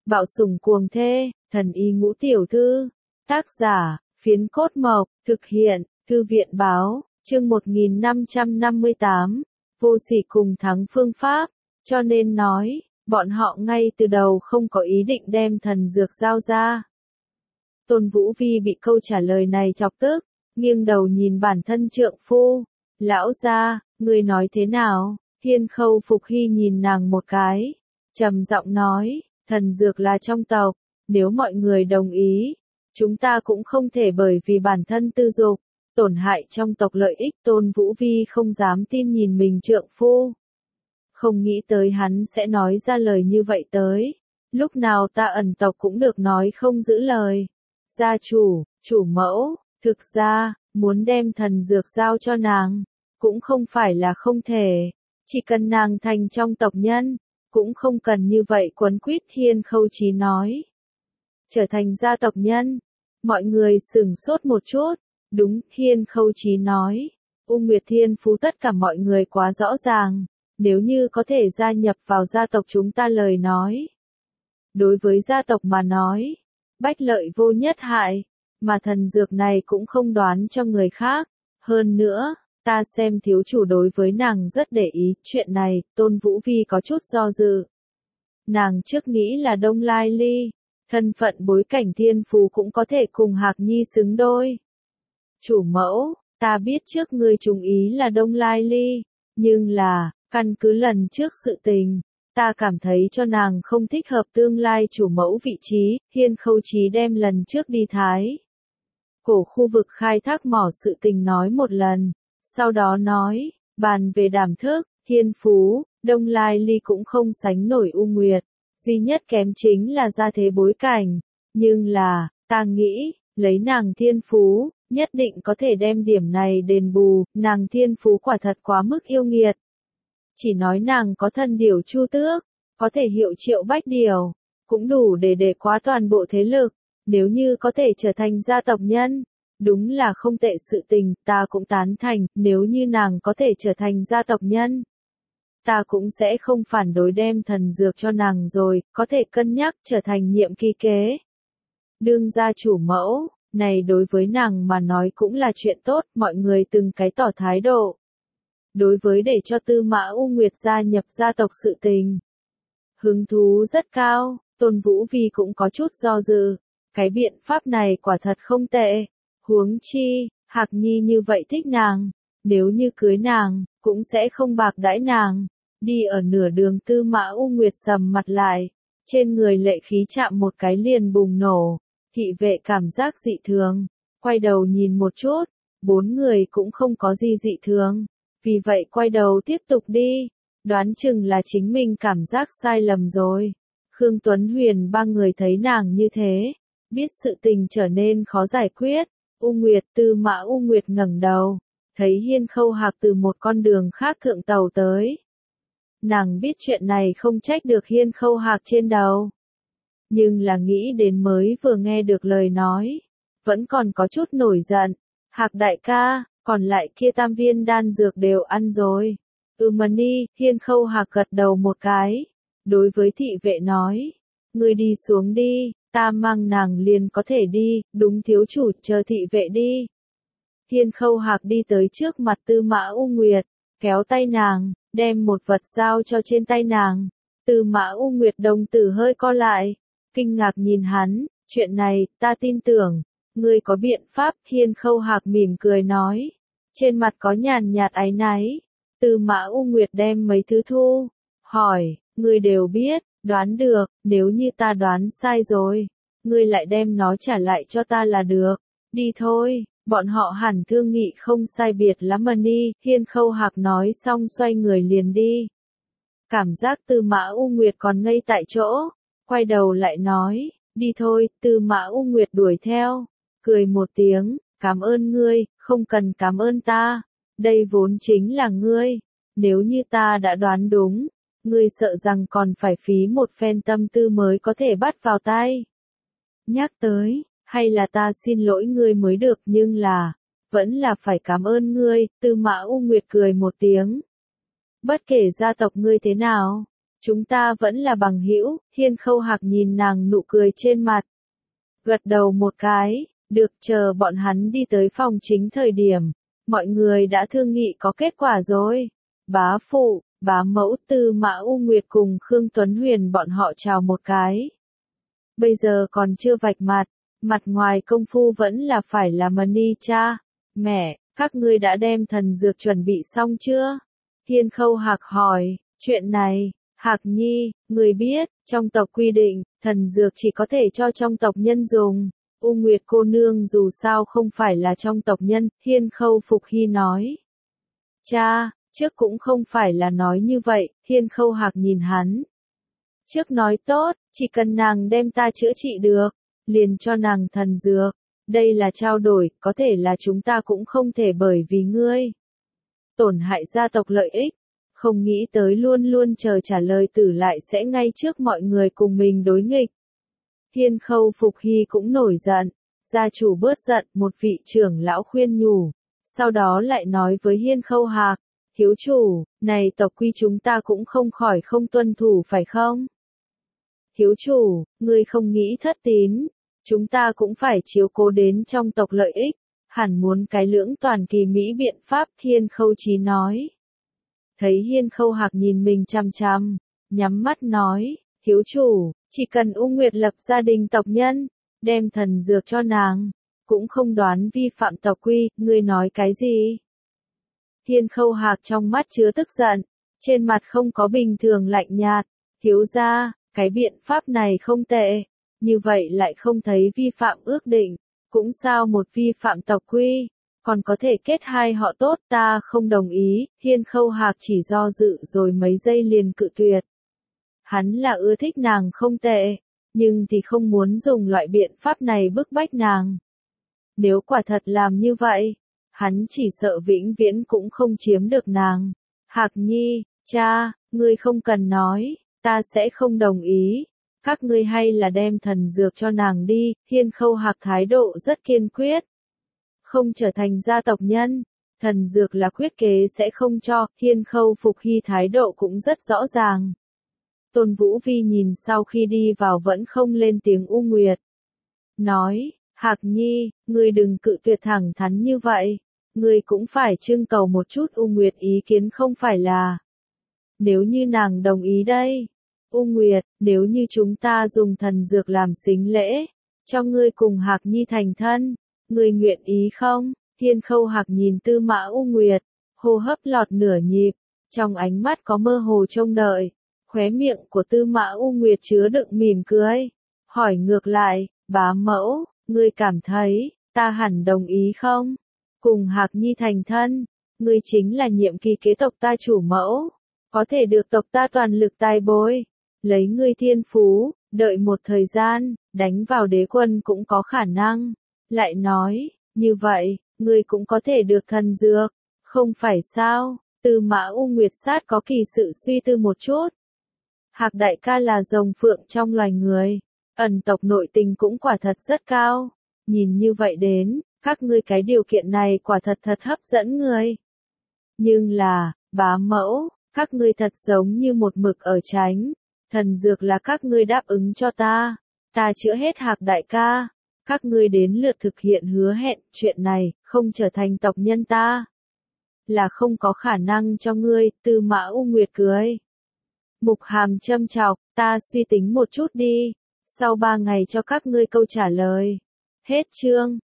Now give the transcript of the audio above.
Bạo sủng cuồng thê, thần y ngũ tiểu thư. Tác giả, Phiến Cốt Mộc, thực hiện, Thư viện báo, chương 1558, vô sỉ cùng thắng phương pháp, cho nên nói, bọn họ ngay từ đầu không có ý định đem thần dược giao ra. Tôn Vũ Vi bị câu trả lời này chọc tức, nghiêng đầu nhìn bản thân trượng phu, lão gia, ngươi nói thế nào? Hiên Khâu Phục Hy nhìn nàng một cái, trầm giọng nói, thần dược là trong tộc, nếu mọi người đồng ý, chúng ta cũng không thể bởi vì bản thân tư dục, tổn hại trong tộc lợi ích. Tôn Vũ Vi không dám tin nhìn mình trượng phu. Không nghĩ tới hắn sẽ nói ra lời như vậy tới. Lúc nào ta ẩn tộc cũng được nói không giữ lời. Gia chủ, chủ mẫu, thực ra, muốn đem thần dược giao cho nàng, cũng không phải là không thể. Chỉ cần nàng thành trong tộc nhân, cũng không cần như vậy quấn quýt. Hiên Khâu Chí nói. Trở thành gia tộc nhân, mọi người sửng sốt một chút. Đúng, Hiên Khâu Chí nói. U Nguyệt Thiên Phú tất cả mọi người quá rõ ràng. Nếu như có thể gia nhập vào gia tộc chúng ta lời nói. Đối với gia tộc mà nói, bách lợi vô nhất hại, mà thần dược này cũng không đoán cho người khác. Hơn nữa, ta xem thiếu chủ đối với nàng rất để ý. Chuyện này, Tôn Vũ Vi có chút do dự. Nàng trước nghĩ là Đông Lai Ly, thân phận bối cảnh thiên phú cũng có thể cùng Hạc Nhi xứng đôi. Chủ mẫu, ta biết trước ngươi trùng ý là Đông Lai Ly, nhưng là, căn cứ lần trước sự tình, ta cảm thấy cho nàng không thích hợp tương lai chủ mẫu vị trí. Hiên Khâu Chí đem lần trước đi Thái cổ khu vực khai thác mỏ sự tình nói một lần, sau đó nói, bàn về đảm thức, thiên phú, Đông Lai Ly cũng không sánh nổi U Nguyệt, duy nhất kém chính là gia thế bối cảnh, nhưng là, ta nghĩ, lấy nàng thiên phú, nhất định có thể đem điểm này đền bù. Nàng thiên phú quả thật quá mức yêu nghiệt. Chỉ nói nàng có thân điểu chu tước, có thể hiệu triệu bách điểu, cũng đủ để quá toàn bộ thế lực. Nếu như có thể trở thành gia tộc nhân, đúng là không tệ sự tình. Ta cũng tán thành. Nếu như nàng có thể trở thành gia tộc nhân, ta cũng sẽ không phản đối đem thần dược cho nàng rồi, có thể cân nhắc trở thành nhiệm kỳ kế. Đương gia chủ mẫu, này đối với nàng mà nói cũng là chuyện tốt. Mọi người từng cái tỏ thái độ. Đối với để cho Tư Mã U Nguyệt gia nhập gia tộc sự tình, hứng thú rất cao. Tôn Vũ Vi cũng có chút do dự. Cái biện pháp này quả thật không tệ. Huống chi, Hạc Nhi như vậy thích nàng, nếu như cưới nàng, cũng sẽ không bạc đãi nàng. Đi ở nửa đường Tư Mã U Nguyệt sầm mặt lại, trên người lệ khí chạm một cái liền bùng nổ. Thị vệ cảm giác dị thường, quay đầu nhìn một chút, bốn người cũng không có gì dị thường, vì vậy quay đầu tiếp tục đi, đoán chừng là chính mình cảm giác sai lầm rồi. Khương Tuấn Huyền ba người thấy nàng như thế, biết sự tình trở nên khó giải quyết. U Nguyệt, Tư Mã U Nguyệt ngẩng đầu, thấy Hiên Khâu Hạc từ một con đường khác thượng tàu tới. Nàng biết chuyện này không trách được Hiên Khâu Hạc trên đầu, nhưng là nghĩ đến mới vừa nghe được lời nói, vẫn còn có chút nổi giận. Hạc đại ca, còn lại kia tam viên đan dược đều ăn rồi. Mani, Hiên Khâu Hạc gật đầu một cái, đối với thị vệ nói, ngươi đi xuống đi, ta mang nàng liền có thể đi. Đúng thiếu chủ, chờ thị vệ đi. Hiên Khâu Hạc đi tới trước mặt Tư Mã U Nguyệt, kéo tay nàng, đem một vật giao cho trên tay nàng. Tư Mã U Nguyệt đồng tử hơi co lại, kinh ngạc nhìn hắn. Chuyện này, ta tin tưởng, ngươi có biện pháp. Hiên Khâu Hạc mỉm cười nói, trên mặt có nhàn nhạt áy náy. Tư Mã U Nguyệt đem mấy thứ thu, hỏi, ngươi đều biết, đoán được, nếu như ta đoán sai rồi, ngươi lại đem nó trả lại cho ta là được. Đi thôi, bọn họ hẳn thương nghị không sai biệt lắm đi. Hiên Khâu Hạc nói xong xoay người liền đi. Cảm giác Tư Mã U Nguyệt còn ngây tại chỗ, quay đầu lại nói, đi thôi. Tư Mã U Nguyệt đuổi theo, cười một tiếng, cảm ơn ngươi, không cần cảm ơn ta, đây vốn chính là ngươi, nếu như ta đã đoán đúng, ngươi sợ rằng còn phải phí một phen tâm tư mới có thể bắt vào tay. Nhắc tới, hay là ta xin lỗi ngươi mới được, nhưng là, vẫn là phải cảm ơn ngươi. Tư Mã U Nguyệt cười một tiếng. Bất kể gia tộc ngươi thế nào, chúng ta vẫn là bằng hữu. Hiên Khâu Hạc nhìn nàng nụ cười trên mặt. Gật đầu một cái, được, chờ bọn hắn đi tới phòng chính thời điểm. Mọi người đã thương nghị có kết quả rồi. Bá phụ, bá mẫu Tư Mã U Nguyệt cùng Khương Tuấn Huyền bọn họ chào một cái. Bây giờ còn chưa vạch mặt ngoài công phu vẫn là phải là Mani cha. Mẹ, các ngươi đã đem thần dược chuẩn bị xong chưa? Hiên Khâu Hạc hỏi, chuyện này, Hạc Nhi, người biết, trong tộc quy định, thần dược chỉ có thể cho trong tộc nhân dùng. U Nguyệt cô nương dù sao không phải là trong tộc nhân, Hiên Khâu Phục Hy nói. Cha, trước cũng không phải là nói như vậy, Hiên Khâu Hạc nhìn hắn. Trước nói tốt, chỉ cần nàng đem ta chữa trị được, liền cho nàng thần dược. Đây là trao đổi, có thể là chúng ta cũng không thể bởi vì ngươi tổn hại gia tộc lợi ích. Không nghĩ tới luôn luôn chờ trả lời tử lại sẽ ngay trước mọi người cùng mình đối nghịch. Hiên Khâu Phục Hy cũng nổi giận, gia chủ bớt giận, một vị trưởng lão khuyên nhủ, sau đó lại nói với Hiên Khâu Hạc, thiếu chủ, này tộc quy chúng ta cũng không khỏi không tuân thủ phải không? Thiếu chủ, ngươi không nghĩ thất tín, chúng ta cũng phải chiếu cố đến trong tộc lợi ích, hẳn muốn cái lưỡng toàn kỳ mỹ biện pháp, Hiên Khâu Chí nói. Thấy Hiên Khâu Hạc nhìn mình chằm chằm, nhắm mắt nói, thiếu chủ, chỉ cần U Nguyệt lập gia đình tộc nhân, đem thần dược cho nàng, cũng không đoán vi phạm tộc quy, ngươi nói cái gì? Hiên Khâu Hạc trong mắt chứa tức giận, trên mặt không có bình thường lạnh nhạt, thiếu gia, cái biện pháp này không tệ, như vậy lại không thấy vi phạm ước định, cũng sao một vi phạm tộc quy, còn có thể kết hai họ tốt, ta không đồng ý. Hiên Khâu Hạc chỉ do dự rồi mấy giây liền cự tuyệt. Hắn là ưa thích nàng không tệ, nhưng thì không muốn dùng loại biện pháp này bức bách nàng. Nếu quả thật làm như vậy, hắn chỉ sợ vĩnh viễn cũng không chiếm được nàng. Hạc Nhi, cha, ngươi không cần nói, ta sẽ không đồng ý. Các ngươi hay là đem thần dược cho nàng đi. Hiên Khâu Hạc thái độ rất kiên quyết. Không trở thành gia tộc nhân, thần dược là quyết kế sẽ không cho. Hiên Khâu Phục Hy thái độ cũng rất rõ ràng. Tôn Vũ Vi nhìn sau khi đi vào vẫn không lên tiếng. U Nguyệt nói, Hạc Nhi, ngươi đừng cự tuyệt thẳng thắn như vậy, ngươi cũng phải trưng cầu một chút. U Nguyệt ý kiến không phải là, nếu như nàng đồng ý đây. U Nguyệt, nếu như chúng ta dùng thần dược làm sính lễ, cho ngươi cùng Hạc Nhi thành thân, ngươi nguyện ý không? Hiên Khâu Hạc nhìn Tư Mã U Nguyệt, hô hấp lọt nửa nhịp, trong ánh mắt có mơ hồ trông đợi, khóe miệng của Tư Mã U Nguyệt chứa đựng mỉm cười, hỏi ngược lại, bá mẫu, ngươi cảm thấy, ta hẳn đồng ý không? Cùng Hạc Nhi thành thân, ngươi chính là nhiệm kỳ kế tộc ta chủ mẫu, có thể được tộc ta toàn lực tài bồi, lấy ngươi thiên phú, đợi một thời gian, đánh vào đế quân cũng có khả năng. Lại nói, như vậy, ngươi cũng có thể được thần dược, không phải sao? Tư Mã U Nguyệt sát có kỳ sự suy tư một chút. Hạc đại ca là rồng phượng trong loài người, ẩn tộc nội tình cũng quả thật rất cao. Nhìn như vậy đến, các ngươi cái điều kiện này quả thật thật hấp dẫn người. Nhưng là, bá mẫu, các ngươi thật giống như một mực ở tránh. Thần dược là các ngươi đáp ứng cho ta chữa hết Hạc đại ca. Các ngươi đến lượt thực hiện hứa hẹn, chuyện này, không trở thành tộc nhân ta, là không có khả năng cho ngươi. Tư Mã U Nguyệt cười. Mục Hàm châm chọc, ta suy tính một chút đi, sau 3 ngày cho các ngươi câu trả lời. Hết chương.